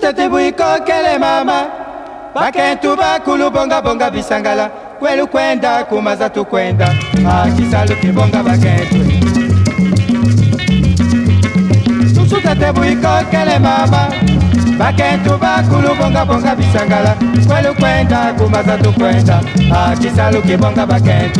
Sutete buiko kele mama bakentu bakulu bonga bonga bisangala kwelu kwenda kumaza tukwenda akisalu kibonga bakentu. Sutete buiko kele mama bakentu bakulu bonga bonga bisangala kwelu kwenda kumaza tukwenda akisalu kibonga bakentu.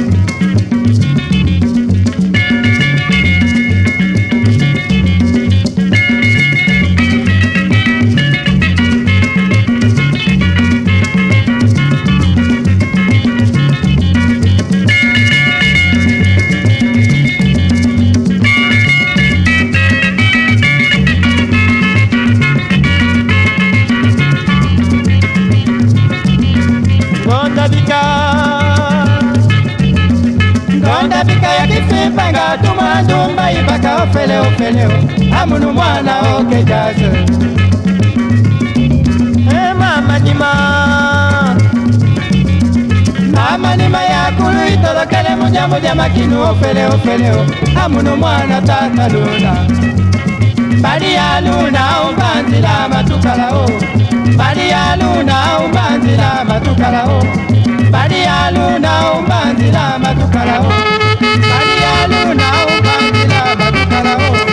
Gonda bika ya kifipanga tumandumba ibaka ofele amunu mwana oke jazo. Mama nima ya kulu itolokele muja makinu ofele amunu mwana tata luna. Bali ya luna umbanzila matukala o, bali ya luna umbanzila matukala o, bali ya luna umbanzila matukala o, bali ya luna umbanzila matukala o.